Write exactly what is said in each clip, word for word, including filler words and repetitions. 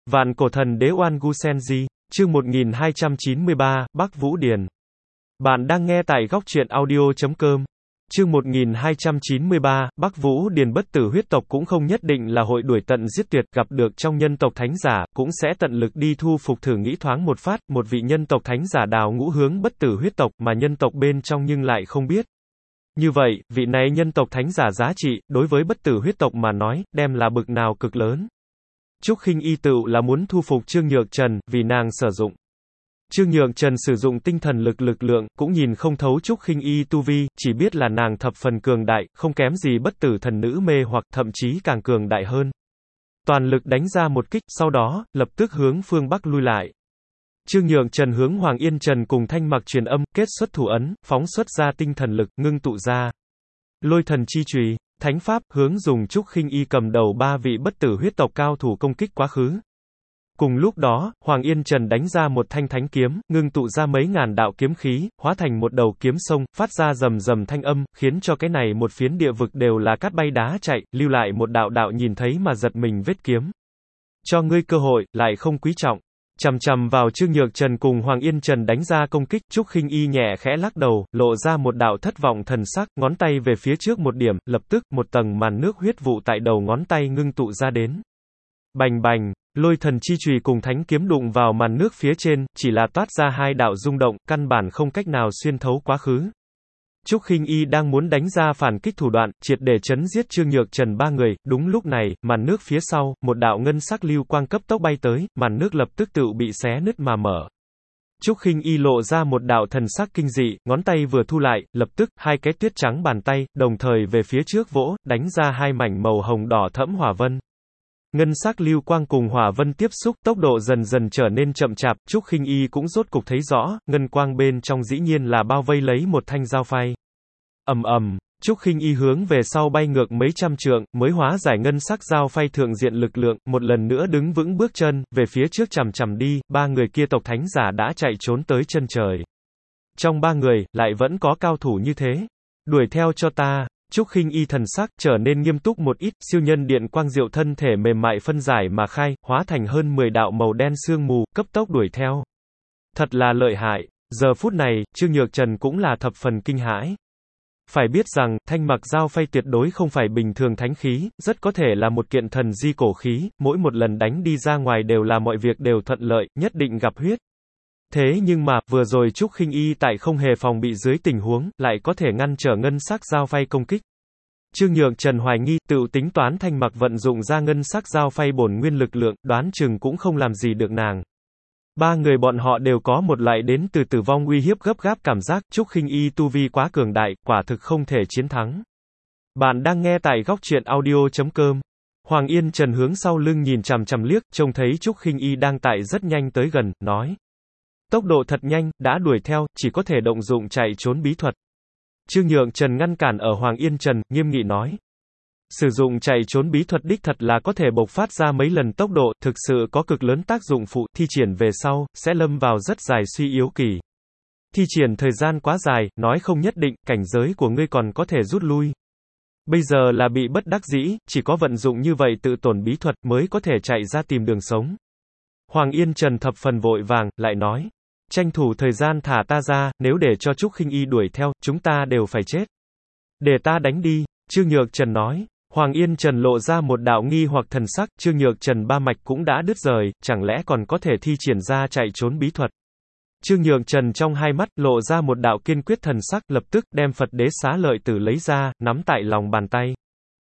Vạn cổ thần đế Oan Gu Senji, chương một nghìn hai trăm chín mươi ba, Bắc Vũ Điền. Bạn đang nghe tại góc truyện audio chấm com. Chương một nghìn hai trăm chín mươi ba, Bắc Vũ Điền. Bất tử huyết tộc cũng không nhất định là hội đuổi tận giết tuyệt, gặp được trong nhân tộc thánh giả, cũng sẽ tận lực đi thu phục thử nghĩ thoáng một phát, một vị nhân tộc thánh giả đào ngũ hướng bất tử huyết tộc, mà nhân tộc bên trong nhưng lại không biết. Như vậy, vị này nhân tộc thánh giả giá trị, đối với bất tử huyết tộc mà nói, đem là bực nào cực lớn. Trúc Khinh Y tựu là muốn thu phục Trương Nhược Trần, vì nàng sử dụng. Trương Nhược Trần sử dụng tinh thần lực lực lượng, cũng nhìn không thấu Trúc Khinh Y tu vi, chỉ biết là nàng thập phần cường đại, không kém gì bất tử thần nữ mê hoặc thậm chí càng cường đại hơn. Toàn lực đánh ra một kích, sau đó, lập tức hướng phương Bắc lui lại. Trương Nhược Trần hướng Hoàng Yên Trần cùng Thanh Mặc truyền âm, kết xuất thủ ấn, phóng xuất ra tinh thần lực, ngưng tụ ra Lôi Thần Chi Chùy, thánh pháp, hướng dùng Trúc Khinh Y cầm đầu ba vị bất tử huyết tộc cao thủ công kích quá khứ. Cùng lúc đó, Hoàng Yên Trần đánh ra một thanh thánh kiếm, ngưng tụ ra mấy ngàn đạo kiếm khí, hóa thành một đầu kiếm sông, phát ra rầm rầm thanh âm, khiến cho cái này một phiến địa vực đều là cát bay đá chạy, lưu lại một đạo đạo nhìn thấy mà giật mình vết kiếm. Cho ngươi cơ hội, lại không quý trọng. Chằm chằm vào Trương Nhược Trần cùng Hoàng Yên Trần đánh ra công kích, Trúc Khinh Y nhẹ khẽ lắc đầu, lộ ra một đạo thất vọng thần sắc, ngón tay về phía trước một điểm, lập tức, một tầng màn nước huyết vụ tại đầu ngón tay ngưng tụ ra đến. Bành bành, Lôi Thần Chi Chùy cùng thánh kiếm đụng vào màn nước phía trên, chỉ là toát ra hai đạo rung động, căn bản không cách nào xuyên thấu quá khứ. Trúc Khinh Y đang muốn đánh ra phản kích thủ đoạn, triệt để chấn giết Trương Nhược Trần ba người, đúng lúc này, màn nước phía sau, một đạo ngân sắc lưu quang cấp tốc bay tới, màn nước lập tức tự bị xé nứt mà mở. Trúc Khinh Y lộ ra một đạo thần sắc kinh dị, ngón tay vừa thu lại, lập tức, hai cái tuyết trắng bàn tay, đồng thời về phía trước vỗ, đánh ra hai mảnh màu hồng đỏ thẫm hỏa vân. Ngân sắc lưu quang cùng hỏa vân tiếp xúc, tốc độ dần dần trở nên chậm chạp, Trúc Khinh Y cũng rốt cục thấy rõ, ngân quang bên trong dĩ nhiên là bao vây lấy một thanh dao phay. Ầm ầm, Trúc Khinh Y hướng về sau bay ngược mấy trăm trượng, mới hóa giải ngân sắc dao phay thượng diện lực lượng, một lần nữa đứng vững bước chân, về phía trước chằm chằm đi, ba người kia tộc thánh giả đã chạy trốn tới chân trời. Trong ba người, lại vẫn có cao thủ như thế. Đuổi theo cho ta. Trúc Khinh Y thần sắc trở nên nghiêm túc một ít, siêu nhân điện quang diệu thân thể mềm mại phân giải mà khai, hóa thành hơn mười đạo màu đen sương mù, cấp tốc đuổi theo. Thật là lợi hại. Giờ phút này, Trương Nhược Trần cũng là thập phần kinh hãi. Phải biết rằng, thanh mặc dao phay tuyệt đối không phải bình thường thánh khí, rất có thể là một kiện thần di cổ khí, mỗi một lần đánh đi ra ngoài đều là mọi việc đều thuận lợi, nhất định gặp huyết. Thế nhưng mà, vừa rồi Trúc Khinh Y tại không hề phòng bị dưới tình huống, lại có thể ngăn trở ngân sắc dao phay công kích. Trương Nhược Trần hoài nghi, tự tính toán thanh mặc vận dụng ra ngân sắc dao phay bổn nguyên lực lượng, đoán chừng cũng không làm gì được nàng. Ba người bọn họ đều có một loại đến từ tử vong uy hiếp gấp gáp cảm giác, Trúc Khinh Y tu vi quá cường đại, quả thực không thể chiến thắng. Bạn đang nghe tại góc truyện audio chấm com. Hoàng Yên Trần hướng sau lưng nhìn chằm chằm liếc, trông thấy Trúc Khinh Y đang tại rất nhanh tới gần, nói. Tốc độ thật nhanh, đã đuổi theo, chỉ có thể động dụng chạy trốn bí thuật. Trương Nhược Trần ngăn cản ở Hoàng Yên Trần, nghiêm nghị nói. Sử dụng chạy trốn bí thuật đích thật là có thể bộc phát ra mấy lần tốc độ, thực sự có cực lớn tác dụng phụ, thi triển về sau, sẽ lâm vào rất dài suy yếu kỳ. Thi triển thời gian quá dài, nói không nhất định, cảnh giới của ngươi còn có thể rút lui. Bây giờ là bị bất đắc dĩ, chỉ có vận dụng như vậy tự tổn bí thuật mới có thể chạy ra tìm đường sống. Hoàng Yên Trần thập phần vội vàng, lại nói. Tranh thủ thời gian thả ta ra, nếu để cho Trúc Khinh Y đuổi theo, chúng ta đều phải chết. Để ta đánh đi, Trương Nhược Trần nói. Hoàng Yên Trần lộ ra một đạo nghi hoặc thần sắc, Trương Nhược Trần ba mạch cũng đã đứt rời, chẳng lẽ còn có thể thi triển ra chạy trốn bí thuật. Trương Nhược Trần trong hai mắt, lộ ra một đạo kiên quyết thần sắc, lập tức, đem Phật đế xá lợi tử lấy ra, nắm tại lòng bàn tay.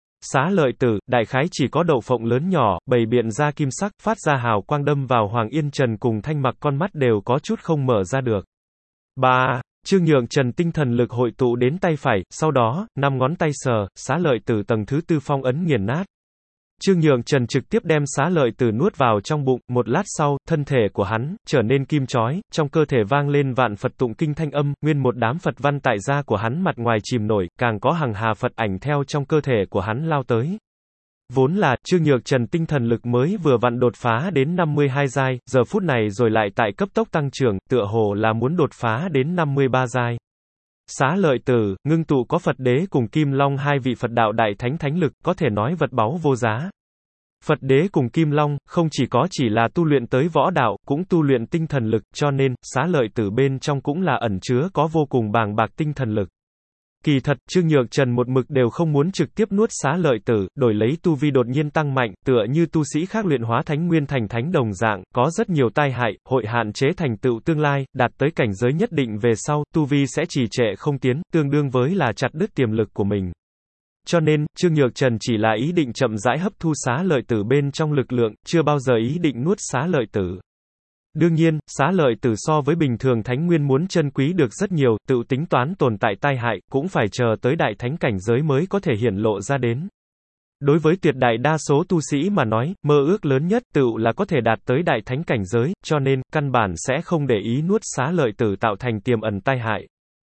Xá lợi tử, đại khái chỉ có đậu phộng lớn nhỏ, bày biện ra kim sắc, phát ra hào quang đâm vào Hoàng Yên Trần cùng Thanh Mặc con mắt đều có chút không mở ra được. Ba, Trương Nhược Trần tinh thần lực hội tụ đến tay phải, sau đó, năm ngón tay sờ, xá lợi tử tầng thứ tư phong ấn nghiền nát. Trương Nhược Trần trực tiếp đem xá lợi tử nuốt vào trong bụng, một lát sau, thân thể của hắn, trở nên kim chói, trong cơ thể vang lên vạn Phật tụng kinh thanh âm, nguyên một đám Phật văn tại da của hắn mặt ngoài chìm nổi, càng có hằng hà Phật ảnh theo trong cơ thể của hắn lao tới. Vốn là, Trương Nhược Trần tinh thần lực mới vừa vặn đột phá đến năm mươi hai giai, giờ phút này rồi lại tại cấp tốc tăng trưởng, tựa hồ là muốn đột phá đến năm mươi ba giai. Xá lợi tử, ngưng tụ có Phật đế cùng Kim Long hai vị Phật đạo đại thánh thánh lực, có thể nói vật báu vô giá. Phật đế cùng Kim Long, không chỉ có chỉ là tu luyện tới võ đạo, cũng tu luyện tinh thần lực, cho nên, xá lợi tử bên trong cũng là ẩn chứa có vô cùng bàng bạc tinh thần lực. Kỳ thật, Trương Nhược Trần một mực đều không muốn trực tiếp nuốt xá lợi tử, đổi lấy tu vi đột nhiên tăng mạnh, tựa như tu sĩ khác luyện hóa thánh nguyên thành thánh đồng dạng, có rất nhiều tai hại, hội hạn chế thành tựu tương lai, đạt tới cảnh giới nhất định về sau, tu vi sẽ trì trệ không tiến, tương đương với là chặt đứt tiềm lực của mình. Cho nên, Trương Nhược Trần chỉ là ý định chậm rãi hấp thu xá lợi tử bên trong lực lượng, chưa bao giờ ý định nuốt xá lợi tử. Đương nhiên, xá lợi tử so với bình thường thánh nguyên muốn chân quý được rất nhiều, tự tính toán tồn tại tai hại, cũng phải chờ tới đại thánh cảnh giới mới có thể hiển lộ ra đến. Đối với tuyệt đại đa số tu sĩ mà nói, mơ ước lớn nhất tự là có thể đạt tới đại thánh cảnh giới, cho nên, căn bản sẽ không để ý nuốt xá lợi tử tạo thành tiềm ẩn tai hại.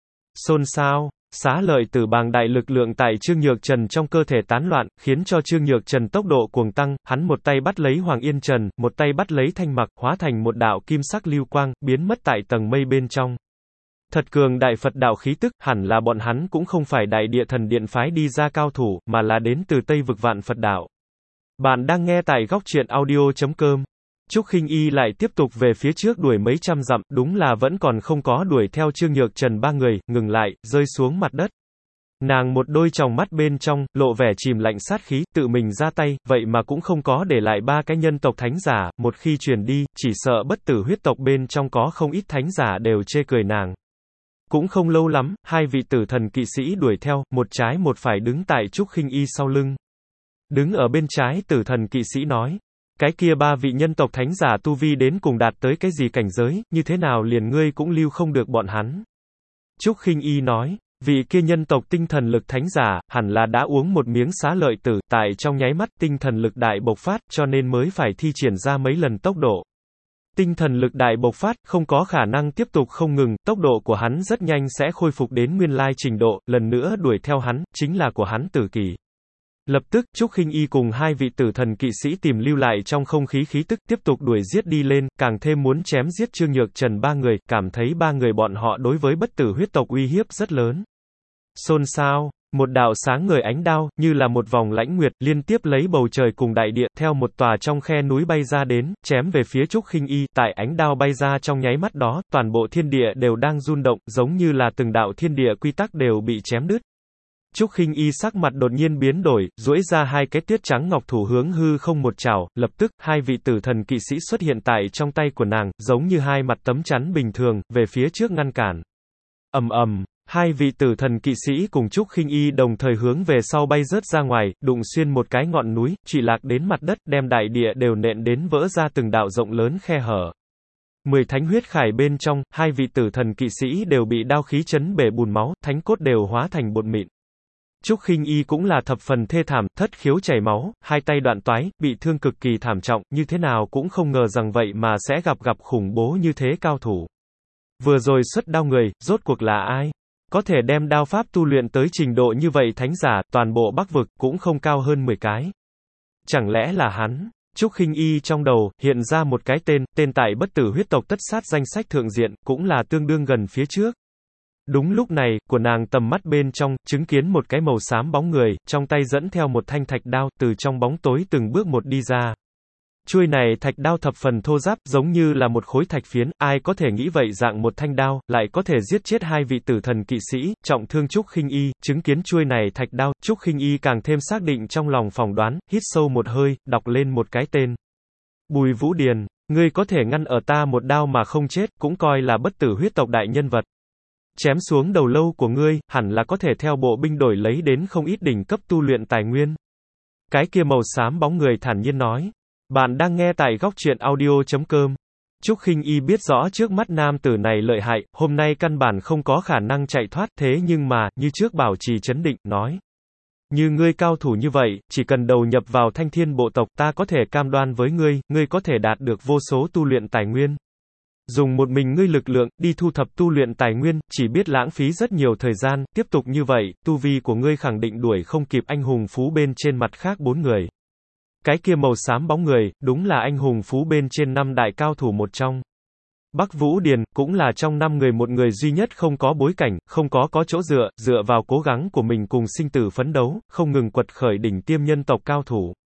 Xôn xao. Xá lợi tử bàng đại lực lượng tại Trương Nhược Trần trong cơ thể tán loạn, khiến cho Trương Nhược Trần tốc độ cuồng tăng, hắn một tay bắt lấy Hoàng Yên Trần, một tay bắt lấy Thanh Mặc, hóa thành một đạo kim sắc lưu quang, biến mất tại tầng mây bên trong. Thật cường đại Phật đạo khí tức, hẳn là bọn hắn cũng không phải đại địa thần điện phái đi ra cao thủ, mà là đến từ Tây vực vạn Phật đạo. Bạn đang nghe tại góc truyện audio chấm com. Trúc Khinh Y lại tiếp tục về phía trước đuổi mấy trăm dặm, đúng là vẫn còn không có đuổi theo Trương Nhược Trần ba người, ngừng lại, rơi xuống mặt đất. Nàng một đôi tròng mắt bên trong, lộ vẻ chìm lạnh sát khí, tự mình ra tay, vậy mà cũng không có để lại ba cái nhân tộc thánh giả, một khi truyền đi, chỉ sợ bất tử huyết tộc bên trong có không ít thánh giả đều chê cười nàng. Cũng không lâu lắm, hai vị tử thần kỵ sĩ đuổi theo, một trái một phải đứng tại Trúc Khinh Y sau lưng. Đứng ở bên trái tử thần kỵ sĩ nói. Cái kia ba vị nhân tộc thánh giả tu vi đến cùng đạt tới cái gì cảnh giới, như thế nào liền ngươi cũng lưu không được bọn hắn. Trúc Khinh Y nói, vị kia nhân tộc tinh thần lực thánh giả, hẳn là đã uống một miếng xá lợi tử, tại trong nháy mắt tinh thần lực đại bộc phát, cho nên mới phải thi triển ra mấy lần tốc độ. Tinh thần lực đại bộc phát, không có khả năng tiếp tục không ngừng, tốc độ của hắn rất nhanh sẽ khôi phục đến nguyên lai trình độ, lần nữa đuổi theo hắn, chính là của hắn tử kỳ. Lập tức, Trúc Khinh Y cùng hai vị tử thần kỵ sĩ tìm lưu lại trong không khí khí tức, tiếp tục đuổi giết đi lên, càng thêm muốn chém giết Trương Nhược Trần ba người, cảm thấy ba người bọn họ đối với bất tử huyết tộc uy hiếp rất lớn. Xôn xao, một đạo sáng ngời ánh đao, như là một vòng lãnh nguyệt, liên tiếp lấy bầu trời cùng đại địa, theo một tòa trong khe núi bay ra đến, chém về phía Trúc Khinh Y, tại ánh đao bay ra trong nháy mắt đó, toàn bộ thiên địa đều đang rung động, giống như là từng đạo thiên địa quy tắc đều bị chém đứt. Trúc Khinh Y sắc mặt đột nhiên biến đổi, duỗi ra hai cái tuyết trắng ngọc thủ hướng hư không một chảo, lập tức, hai vị tử thần kỵ sĩ xuất hiện tại trong tay của nàng, giống như hai mặt tấm chắn bình thường, về phía trước ngăn cản. Ầm ầm, hai vị tử thần kỵ sĩ cùng Trúc Khinh Y đồng thời hướng về sau bay rớt ra ngoài, đụng xuyên một cái ngọn núi, trụy lạc đến mặt đất, đem đại địa đều nện đến vỡ ra từng đạo rộng lớn khe hở. Mười thánh huyết khải bên trong, hai vị tử thần kỵ sĩ đều bị đao khí chấn bể bùn máu, thánh cốt đều hóa thành bột mịn. Trúc Khinh Y cũng là thập phần thê thảm, thất khiếu chảy máu, hai tay đoạn toái, bị thương cực kỳ thảm trọng, như thế nào cũng không ngờ rằng vậy mà sẽ gặp gặp khủng bố như thế cao thủ. Vừa rồi xuất đao người, rốt cuộc là ai? Có thể đem đao pháp tu luyện tới trình độ như vậy thánh giả, toàn bộ Bắc vực, cũng không cao hơn mười cái. Chẳng lẽ là hắn? Trúc Khinh Y trong đầu, hiện ra một cái tên, tên tại bất tử huyết tộc tất sát danh sách thượng diện, cũng là tương đương gần phía trước. Đúng lúc này, của nàng tầm mắt bên trong, chứng kiến một cái màu xám bóng người, trong tay dẫn theo một thanh thạch đao, từ trong bóng tối từng bước một đi ra. Chuôi này thạch đao thập phần thô ráp, giống như là một khối thạch phiến, ai có thể nghĩ vậy dạng một thanh đao, lại có thể giết chết hai vị tử thần kỵ sĩ, trọng thương Trúc Khinh Y, chứng kiến chuôi này thạch đao, Trúc Khinh Y càng thêm xác định trong lòng phỏng đoán, hít sâu một hơi, đọc lên một cái tên. Bùi Vũ Điền, ngươi có thể ngăn ở ta một đao mà không chết, cũng coi là bất tử huyết tộc đại nhân vật. Chém xuống đầu lâu của ngươi, hẳn là có thể theo bộ binh đổi lấy đến không ít đỉnh cấp tu luyện tài nguyên. Cái kia màu xám bóng người thản nhiên nói. Bạn đang nghe tại góc truyện audio chấm com. Trúc Khinh Y biết rõ trước mắt nam tử này lợi hại, hôm nay căn bản không có khả năng chạy thoát, thế nhưng mà, như trước bảo trì trấn định, nói. Như ngươi cao thủ như vậy, chỉ cần đầu nhập vào thanh thiên bộ tộc, ta có thể cam đoan với ngươi, ngươi có thể đạt được vô số tu luyện tài nguyên. Dùng một mình ngươi lực lượng, đi thu thập tu luyện tài nguyên, chỉ biết lãng phí rất nhiều thời gian, tiếp tục như vậy, tu vi của ngươi khẳng định đuổi không kịp anh hùng phú bên trên mặt khác bốn người. Cái kia màu xám bóng người, đúng là anh hùng phú bên trên năm đại cao thủ một trong. Bắc Vũ Điền, cũng là trong năm người một người duy nhất không có bối cảnh, không có có chỗ dựa, dựa vào cố gắng của mình cùng sinh tử phấn đấu, không ngừng quật khởi đỉnh tiêm nhân tộc cao thủ.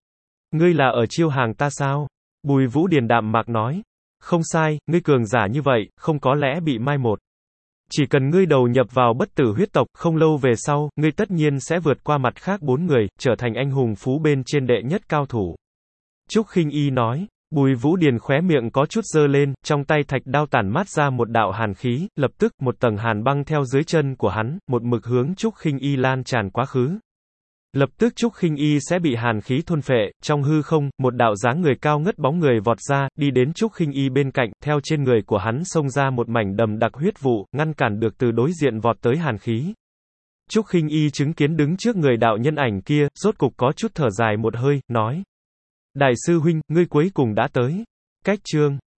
Ngươi là ở chiêu hàng ta sao? Bùi Vũ Điền đạm mạc nói. Không sai, ngươi cường giả như vậy, không có lẽ bị mai một. Chỉ cần ngươi đầu nhập vào bất tử huyết tộc, không lâu về sau, ngươi tất nhiên sẽ vượt qua mặt khác bốn người, trở thành anh hùng phú bên trên đệ nhất cao thủ. Trúc Khinh Y nói. Bùi Vũ Điền khóe miệng có chút giơ lên, trong tay thạch đao tản mát ra một đạo hàn khí, lập tức, một tầng hàn băng theo dưới chân của hắn, một mực hướng Trúc Khinh Y lan tràn quá khứ. Lập tức Trúc Khinh Y sẽ bị hàn khí thôn phệ, trong hư không, một đạo dáng người cao ngất bóng người vọt ra, đi đến Trúc Khinh Y bên cạnh, theo trên người của hắn xông ra một mảnh đầm đặc huyết vụ, ngăn cản được từ đối diện vọt tới hàn khí. Trúc Khinh Y chứng kiến đứng trước người đạo nhân ảnh kia, rốt cục có chút thở dài một hơi, nói. Đại sư huynh, ngươi cuối cùng đã tới. Cách chương